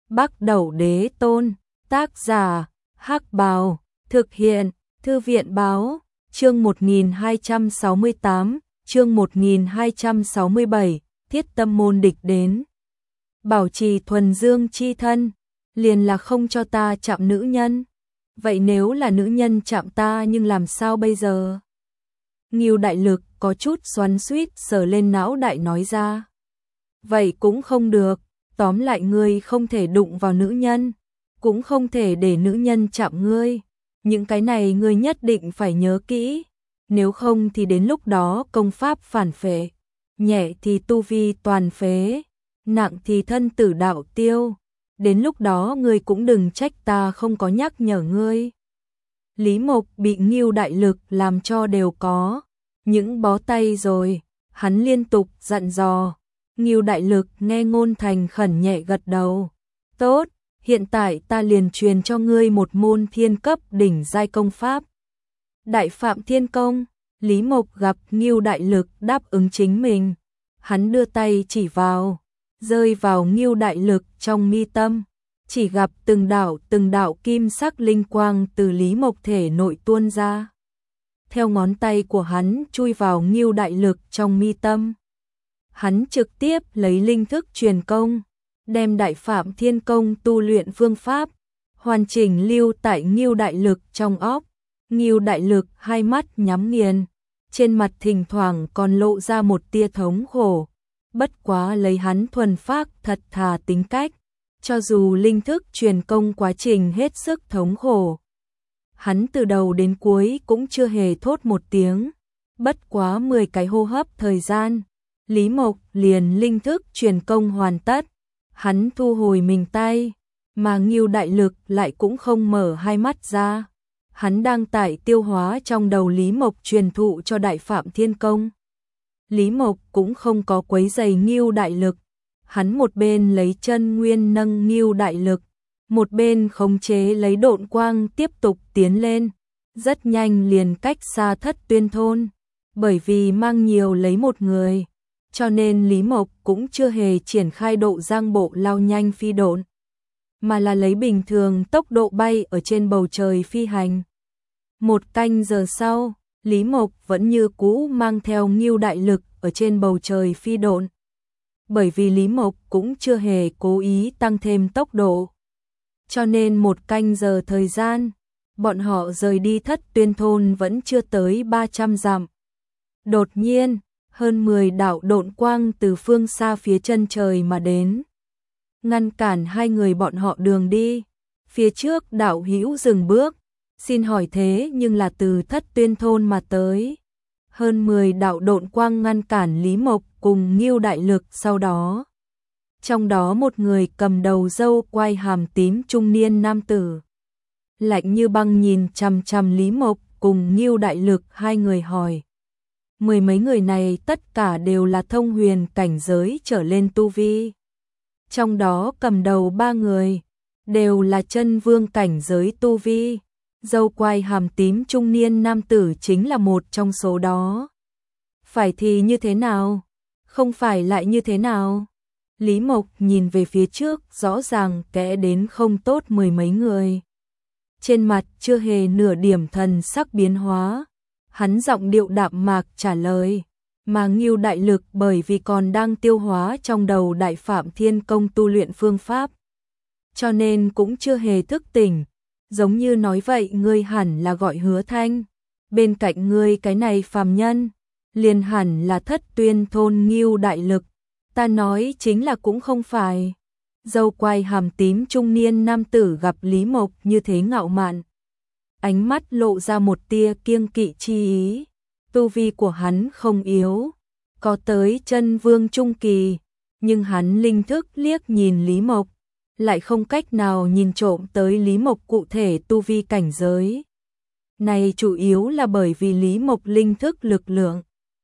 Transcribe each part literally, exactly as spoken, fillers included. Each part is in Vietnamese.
Bắc Đẩu Đế Tôn, tác giả, Hắc Bào, thực hiện, Thư viện Báo, chương một nghìn hai trăm sáu mươi tám, chương một nghìn hai trăm sáu mươi bảy, thiết tâm môn địch đến. Bảo trì thuần dương chi thân, liền là không cho ta chạm nữ nhân. Vậy nếu là nữ nhân chạm ta nhưng làm sao bây giờ? Ngưu Đại Lực có chút xoắn xuýt sờ lên não đại nói ra. Vậy cũng không được, tóm lại ngươi không thể đụng vào nữ nhân, cũng không thể để nữ nhân chạm ngươi. Những cái này ngươi nhất định phải nhớ kỹ, nếu không thì đến lúc đó công pháp phản phệ, nhẹ thì tu vi toàn phế, nặng thì thân tử đạo tiêu. Đến lúc đó ngươi cũng đừng trách ta không có nhắc nhở ngươi. Lý Mộc bị Ngưu Đại Lực làm cho đều có những bó tay rồi, hắn liên tục dặn dò. Ngưu Đại Lực nghe ngôn thành khẩn nhẹ gật đầu. Tốt, hiện tại ta liền truyền cho ngươi một môn thiên cấp đỉnh giai công pháp. Đại Phạm Thiên Công. Lý Mộc gặp Ngưu Đại Lực đáp ứng chính mình, hắn đưa tay chỉ vào, rơi vào Ngưu Đại Lực trong mi tâm, chỉ gặp từng đạo từng đạo kim sắc linh quang từ Lý Mộc thể nội tuôn ra. Theo ngón tay của hắn chui vào Ngưu Đại Lực trong mi tâm, hắn trực tiếp lấy linh thức truyền công, đem Đại Phạm Thiên Công tu luyện phương pháp hoàn chỉnh lưu tại Ngưu Đại Lực trong óc. Ngưu Đại Lực hai mắt nhắm nghiền, trên mặt thỉnh thoảng còn lộ ra một tia thống khổ. Bất quá lấy hắn thuần phác thật thà tính cách, cho dù linh thức truyền công quá trình hết sức thống khổ, hắn từ đầu đến cuối cũng chưa hề thốt một tiếng. Bất quá mười cái hô hấp thời gian, Lý Mộc liền linh thức truyền công hoàn tất, hắn thu hồi mình tay, mà Ngưu Đại Lực lại cũng không mở hai mắt ra. Hắn đang tại tiêu hóa trong đầu Lý Mộc truyền thụ cho Đại Phạm Thiên Công. Lý Mộc cũng không có quấy rầy Ngưu Đại Lực, hắn một bên lấy chân nguyên nâng Ngưu Đại Lực, một bên khống chế lấy độn quang tiếp tục tiến lên, rất nhanh liền cách xa Thất Tuyên thôn. Bởi vì mang nhiều lấy một người, cho nên Lý Mộc cũng chưa hề triển khai độ giang bộ lao nhanh phi độn, mà là lấy bình thường tốc độ bay ở trên bầu trời phi hành. Một canh giờ sau, Lý Mộc vẫn như cũ mang theo Ngưu Đại Lực ở trên bầu trời phi độn. Bởi vì Lý Mộc cũng chưa hề cố ý tăng thêm tốc độ, cho nên một canh giờ thời gian, bọn họ rời đi Thất Tuyên thôn vẫn chưa tới ba trăm dặm. Đột nhiên, hơn mười đạo độn quang từ phương xa phía chân trời mà đến, ngăn cản hai người bọn họ đường đi. Phía trước đạo hữu dừng bước, xin hỏi thế nhưng là từ Thất Tuyên thôn mà tới. Hơn mười đạo độn quang ngăn cản Lý Mộc cùng Ngưu Đại Lực sau đó. Trong đó một người cầm đầu râu quai hàm tím trung niên nam tử, lạnh như băng nhìn chằm chằm Lý Mộc cùng Ngưu Đại Lực hai người hỏi. Mười mấy người này tất cả đều là thông huyền cảnh giới trở lên tu vi. Trong đó cầm đầu ba người, đều là chân vương cảnh giới tu vi. Râu quai hàm tím trung niên nam tử chính là một trong số đó. Phải thì như thế nào? Không phải lại như thế nào? Lý Mộc nhìn về phía trước, rõ ràng kẽ đến không tốt mười mấy người. Trên mặt chưa hề nửa điểm thần sắc biến hóa. Hắn giọng điệu đạm mạc trả lời, mà Ngưu Đại Lực bởi vì còn đang tiêu hóa trong đầu Đại Phạm Thiên Công tu luyện phương pháp, cho nên cũng chưa hề thức tỉnh. Giống như nói vậy ngươi hẳn là gọi Hứa Thanh, bên cạnh ngươi cái này phàm nhân, liền hẳn là Thất Tuyên thôn Ngưu Đại Lực. Ta nói chính là cũng không phải. Râu quai hàm tím trung niên nam tử gặp Lý Mộc như thế ngạo mạn, ánh mắt lộ ra một tia kiêng kỵ chi ý. Tu vi của hắn không yếu, có tới chân vương trung kỳ, nhưng hắn linh thức liếc nhìn Lý Mộc, lại không cách nào nhìn trộm tới Lý Mộc cụ thể tu vi cảnh giới. Này chủ yếu là bởi vì Lý Mộc linh thức lực lượng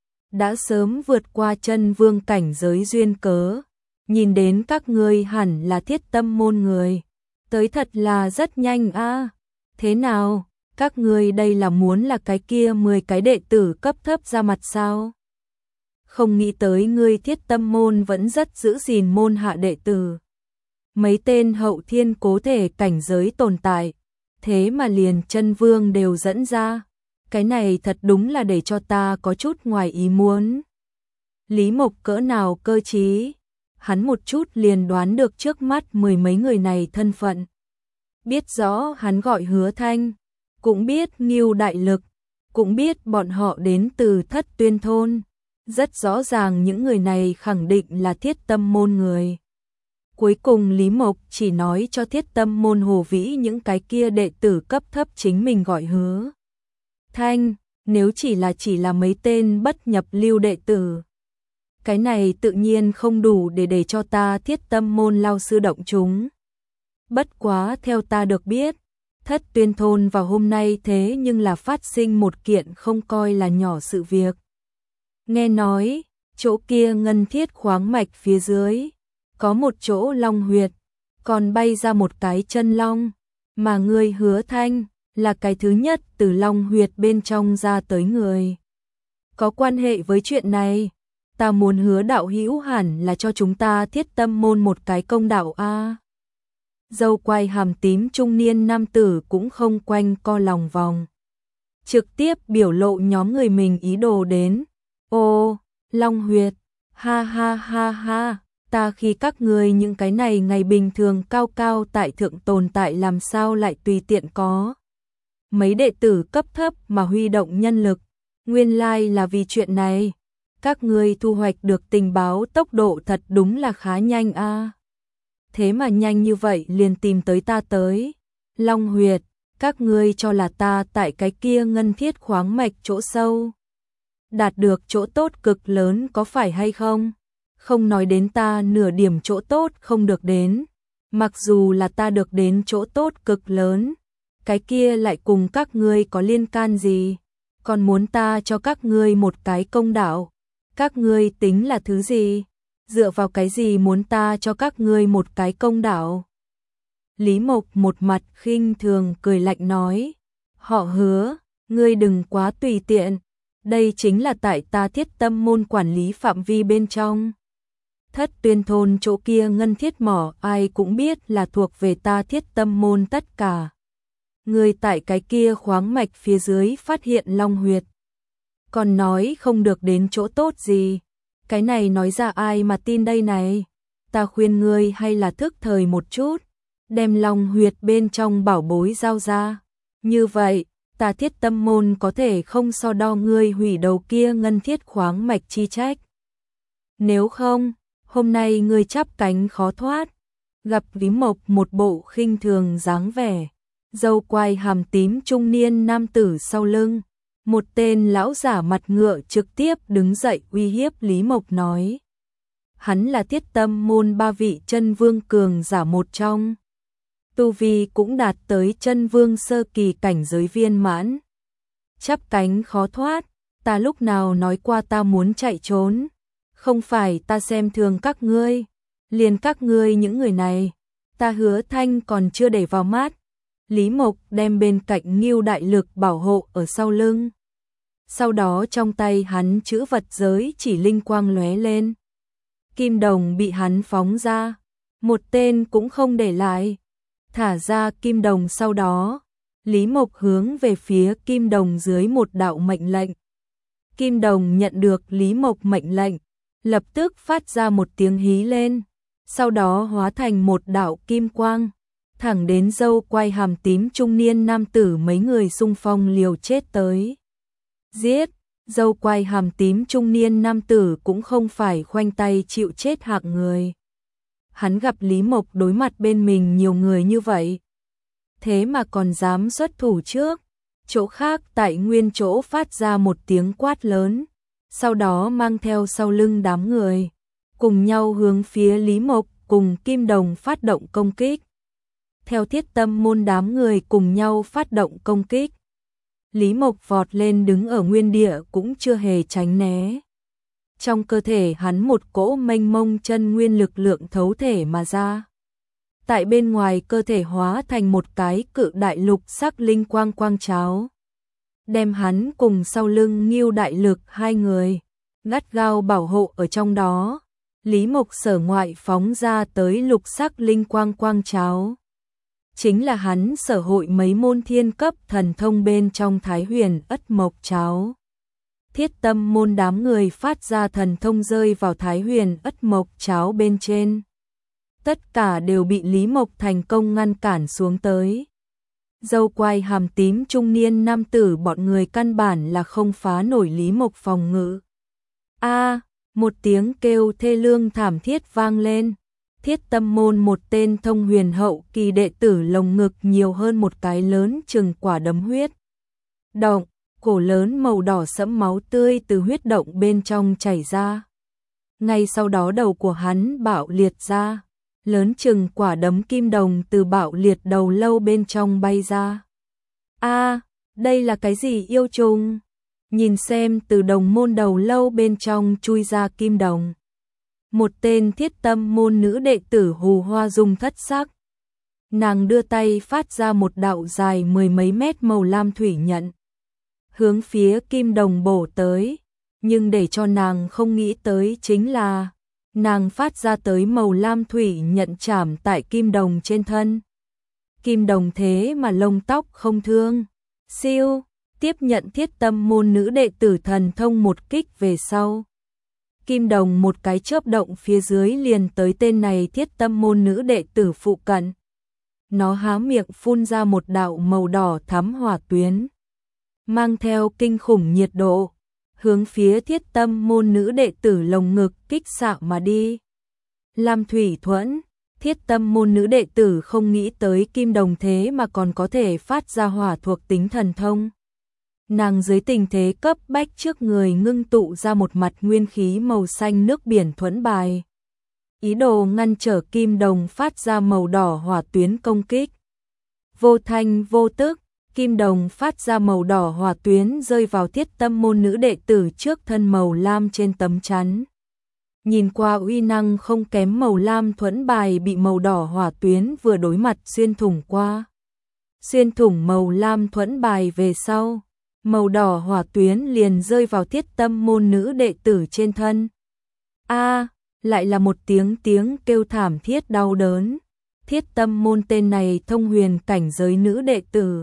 đã sớm vượt qua chân vương cảnh giới duyên cớ. Nhìn đến các ngươi hẳn là thiết tâm môn người, tới thật là rất nhanh a. À. Thế nào, các ngươi đây là muốn là cái kia mười cái đệ tử cấp thấp ra mặt sao? Không nghĩ tới ngươi thiết tâm môn vẫn rất giữ gìn môn hạ đệ tử. mấy tên hậu thiên cố thể cảnh giới tồn tại, thế mà liền chân vương đều dẫn ra. Cái này thật đúng là để cho ta có chút ngoài ý muốn. Lý Mộc cỡ nào cơ trí, hắn một chút liền đoán được trước mắt mười mấy người này thân phận. Biết rõ hắn gọi Hứa Thanh, cũng biết Ngưu Đại Lực, cũng biết bọn họ đến từ Thất Tuyên Thôn. Rất rõ ràng những người này khẳng định là Thiết Tâm môn người. Cuối cùng Lý Mộc chỉ nói cho Thiết Tâm môn Hồ Vĩ những cái kia đệ tử cấp thấp chính mình gọi Hứa Thanh, nếu chỉ là chỉ là mấy tên bất nhập lưu đệ tử. Cái này tự nhiên không đủ để để cho ta Thiết Tâm môn lao sư động chúng. Bất quá theo ta được biết, Thất Tuyên Thôn vào hôm nay thế nhưng là phát sinh một kiện không coi là nhỏ sự việc. Nghe nói, chỗ kia ngân thiết khoáng mạch phía dưới, có một chỗ long huyệt, còn bay ra một cái chân long, mà ngươi Hứa Thanh là cái thứ nhất từ long huyệt bên trong ra tới người. Có quan hệ với chuyện này, ta muốn Hứa đạo hữu hẳn là cho chúng ta Thiết Tâm môn một cái công đạo a. Dâu quai hàm tím trung niên nam tử cũng không quanh co lòng vòng, trực tiếp biểu lộ nhóm người mình ý đồ đến. Ô, long huyệt, ha ha ha ha, ta khi các ngươi những cái này ngày bình thường cao cao tại thượng tồn tại làm sao lại tùy tiện có. Mấy đệ tử cấp thấp mà huy động nhân lực, nguyên lai là vì chuyện này. Các ngươi thu hoạch được tình báo tốc độ thật đúng là khá nhanh a. Thế mà nhanh như vậy liền tìm tới ta tới. Long huyệt, các ngươi cho là ta tại cái kia ngân thiết khoáng mạch chỗ sâu đạt được chỗ tốt cực lớn có phải hay không? Không nói đến ta nửa điểm chỗ tốt không được đến. Mặc dù là ta được đến chỗ tốt cực lớn, cái kia lại cùng các ngươi có liên can gì? Còn muốn ta cho các ngươi một cái công đạo? Các ngươi tính là thứ gì? Dựa vào cái gì muốn ta cho các ngươi một cái công đạo? Lý Mộc một mặt khinh thường cười lạnh nói, họ Hứa, ngươi đừng quá tùy tiện, đây chính là tại ta Thiết Tâm môn quản lý phạm vi bên trong. Thất Tuyên Thôn chỗ kia ngân thiết mỏ ai cũng biết là thuộc về ta Thiết Tâm môn tất cả. Ngươi tại cái kia khoáng mạch phía dưới phát hiện long huyệt, còn nói không được đến chỗ tốt gì. Cái này nói ra ai mà tin đây này? Ta khuyên ngươi hay là thức thời một chút, đem long huyệt bên trong bảo bối giao ra. Như vậy, ta Thiết Tâm môn có thể không so đo ngươi hủy đầu kia ngân thiết khoáng mạch chi trách. Nếu không, hôm nay ngươi chắp cánh khó thoát. Gặp Lý Mộc một bộ khinh thường dáng vẻ, dâu quai hàm tím trung niên nam tử sau lưng, một tên lão giả mặt ngựa trực tiếp đứng dậy uy hiếp Lý Mộc nói. Hắn là Thiết Tâm môn ba vị chân vương cường giả một trong. Tu vi cũng đạt tới chân vương sơ kỳ cảnh giới viên mãn. Chắp cánh khó thoát, ta lúc nào nói qua ta muốn chạy trốn? Không phải ta xem thường các ngươi, liền các ngươi những người này, ta Hứa Thanh còn chưa để vào mắt. Lý Mộc đem bên cạnh Ngưu Đại Lực bảo hộ ở sau lưng. Sau đó trong tay hắn chữ vật giới chỉ linh quang lóe lên. Kim đồng bị hắn phóng ra, một tên cũng không để lại. Thả ra kim đồng sau đó, Lý Mộc hướng về phía kim đồng dưới một đạo mệnh lệnh. Kim đồng nhận được Lý Mộc mệnh lệnh, lập tức phát ra một tiếng hí lên, sau đó hóa thành một đạo kim quang, thẳng đến dâu quai hàm tím trung niên nam tử mấy người xung phong liều chết tới. Giết, dâu quai hàm tím trung niên nam tử cũng không phải khoanh tay chịu chết hạng người. Hắn gặp Lý Mộc đối mặt bên mình nhiều người như vậy, thế mà còn dám xuất thủ trước. Chỗ khác tại nguyên chỗ phát ra một tiếng quát lớn, sau đó mang theo sau lưng đám người, cùng nhau hướng phía Lý Mộc cùng Kim Đồng phát động công kích. Theo Thiết Tâm môn đám người cùng nhau phát động công kích, Lý Mộc vọt lên đứng ở nguyên địa cũng chưa hề tránh né. Trong cơ thể hắn một cỗ mênh mông chân nguyên lực lượng thấu thể mà ra. Tại bên ngoài cơ thể hóa thành một cái cự đại lục sắc linh quang quang cháo, đem hắn cùng sau lưng Ngưu Đại Lực hai người gắt gao bảo hộ ở trong đó. Lý Mộc sở ngoại phóng ra tới lục sắc linh quang quang cháo. Chính là hắn sở hội mấy môn thiên cấp thần thông bên trong Thái Huyền Ất Mộc cháo. Thiết Tâm môn đám người phát ra thần thông rơi vào Thái Huyền Ất Mộc cháo bên trên. Tất cả đều bị Lý Mộc thành công ngăn cản xuống tới. Dâu quai hàm tím trung niên nam tử bọn người căn bản là không phá nổi Lý Mộc phòng ngự. A, một tiếng kêu thê lương thảm thiết vang lên. Thiết Tâm môn một tên thông huyền hậu kỳ đệ tử lồng ngực nhiều hơn một cái lớn chừng quả đấm huyết động, cổ lớn màu đỏ sẫm máu tươi từ huyết động bên trong chảy ra. Ngay sau đó đầu của hắn bạo liệt ra, lớn chừng quả đấm kim đồng từ bạo liệt đầu lâu bên trong bay ra. A, đây là cái gì yêu trùng? Nhìn xem từ đồng môn đầu lâu bên trong chui ra kim đồng. Một tên Thiết Tâm môn nữ đệ tử hù hoa dung thất sắc. Nàng đưa tay phát ra một đạo dài mười mấy mét màu lam thủy nhận. Hướng phía kim đồng bổ tới. Nhưng để cho nàng không nghĩ tới chính là nàng phát ra tới màu lam thủy nhận chạm tại kim đồng trên thân. Kim đồng thế mà lông tóc không thương. Siêu, tiếp nhận Thiết Tâm môn nữ đệ tử thần thông một kích về sau. Kim đồng một cái chớp động phía dưới liền tới tên này Thiết Tâm môn nữ đệ tử phụ cận. Nó há miệng phun ra một đạo màu đỏ thắm hỏa tuyến, mang theo kinh khủng nhiệt độ, hướng phía Thiết Tâm môn nữ đệ tử lồng ngực kích xạ mà đi. Lam thủy thuẫn, Thiết Tâm môn nữ đệ tử không nghĩ tới kim đồng thế mà còn có thể phát ra hỏa thuộc tính thần thông. Nàng dưới tình thế cấp bách trước người ngưng tụ ra một mặt nguyên khí màu xanh nước biển thuẫn bài. Ý đồ ngăn trở kim đồng phát ra màu đỏ hỏa tuyến công kích. Vô thanh vô tức, kim đồng phát ra màu đỏ hỏa tuyến rơi vào Thiết Tâm môn nữ đệ tử trước thân màu lam trên tấm chắn. Nhìn qua uy năng không kém màu lam thuẫn bài bị màu đỏ hỏa tuyến vừa đối mặt xuyên thủng qua. Xuyên thủng màu lam thuẫn bài về sau, màu đỏ hỏa tuyến liền rơi vào Thiết Tâm môn nữ đệ tử trên thân. A, lại là một tiếng tiếng kêu thảm thiết đau đớn. Thiết Tâm môn tên này thông huyền cảnh giới nữ đệ tử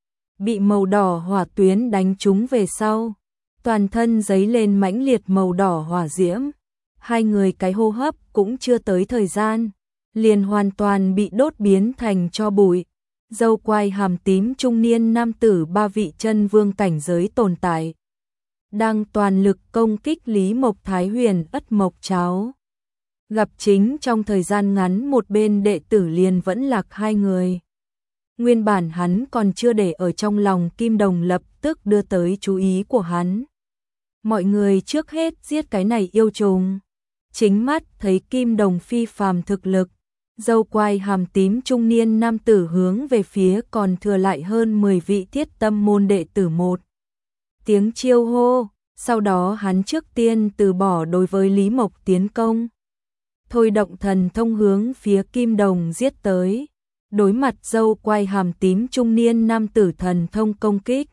bị màu đỏ hỏa tuyến đánh trúng về sau, toàn thân giấy lên mãnh liệt màu đỏ hỏa diễm. Hai người cái hô hấp cũng chưa tới thời gian, liền hoàn toàn bị đốt biến thành tro bụi. Dâu quai hàm tím trung niên nam tử ba vị chân vương cảnh giới tồn tại, đang toàn lực công kích Lý Mộc Thái Huyền Ất Mộc cháo. Gặp chính trong thời gian ngắn một bên đệ tử liền vẫn lạc hai người. Nguyên bản hắn còn chưa để ở trong lòng kim đồng lập tức đưa tới chú ý của hắn. Mọi người trước hết giết cái này yêu trùng. Chính mắt thấy kim đồng phi phàm thực lực. Dâu quai hàm tím trung niên nam tử hướng về phía còn thừa lại hơn mười vị Thiết Tâm môn đệ tử một tiếng chiêu hô, sau đó hắn trước tiên từ bỏ đối với Lý Mộc tiến công. Thôi động thần thông hướng phía kim đồng giết tới, đối mặt dâu quai hàm tím trung niên nam tử thần thông công kích.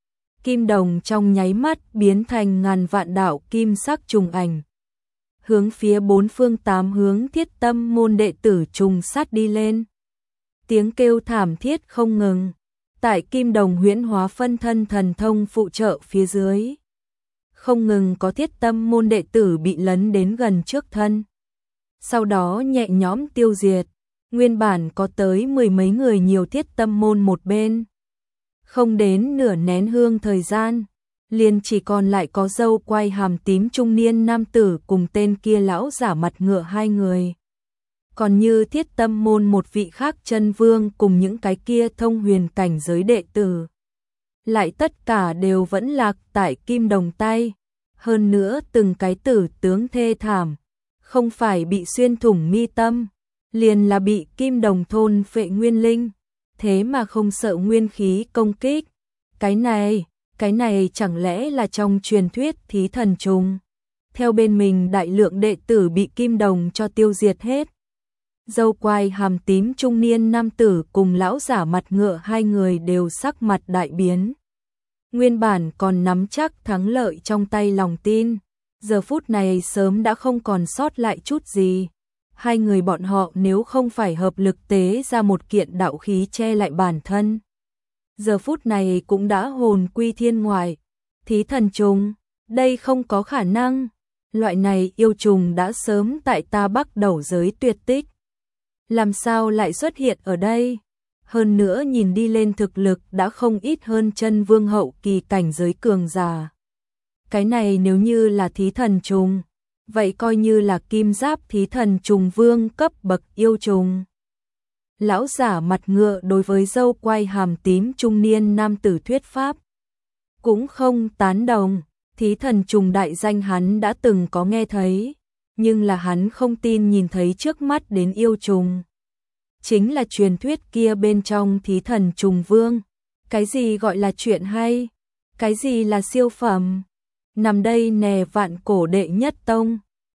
Kim đồng trong nháy mắt biến thành ngàn vạn đạo kim sắc trùng ảnh. Hướng phía bốn phương tám hướng Thiết Tâm môn đệ tử trùng sát đi lên. Tiếng kêu thảm thiết không ngừng. Tại kim đồng huyễn hóa phân thân thần thông phụ trợ phía dưới, không ngừng có Thiết Tâm môn đệ tử bị lấn đến gần trước thân. Sau đó nhẹ nhõm tiêu diệt. Nguyên bản có tới mười mấy người nhiều Thiết Tâm môn một bên. Không đến nửa nén hương thời gian, liền chỉ còn lại có dâu quai hàm tím trung niên nam tử cùng tên kia lão giả mặt ngựa hai người. Còn như Thiết Tâm môn một vị khác chân vương cùng những cái kia thông huyền cảnh giới đệ tử, lại tất cả đều vẫn lạc tại kim đồng tay. Hơn nữa từng cái tử tướng thê thảm, không phải bị xuyên thủng mi tâm, liền là bị kim đồng thôn phệ nguyên linh, thế mà không sợ nguyên khí công kích. Cái này, cái này chẳng lẽ là trong truyền thuyết thí thần trùng? Theo bên mình đại lượng đệ tử bị kim đồng cho tiêu diệt hết. Dâu quai hàm tím trung niên nam tử cùng lão giả mặt ngựa hai người đều sắc mặt đại biến. Nguyên bản còn nắm chắc thắng lợi trong tay lòng tin, giờ phút này sớm đã không còn sót lại chút gì. Hai người bọn họ nếu không phải hợp lực tế ra một kiện đạo khí che lại bản thân, giờ phút này cũng đã hồn quy thiên ngoại. Thí thần trùng, đây không có khả năng. Loại này yêu trùng đã sớm tại ta Bắc Đầu giới tuyệt tích. Làm sao lại xuất hiện ở đây? Hơn nữa nhìn đi lên thực lực đã không ít hơn chân vương hậu kỳ cảnh giới cường giả. Cái này nếu như là thí thần trùng, vậy coi như là kim giáp thí thần trùng vương cấp bậc yêu trùng. Lão giả mặt ngựa đối với râu quai hàm tím trung niên nam tử thuyết pháp cũng không tán đồng. Thí thần trùng đại danh hắn đã từng có nghe thấy, nhưng là hắn không tin nhìn thấy trước mắt đến yêu trùng. Chính là truyền thuyết kia bên trong thí thần trùng vương. Cái gì gọi là chuyện hay? Cái gì là siêu phẩm? Nằm đây nè vạn cổ đệ nhất tông.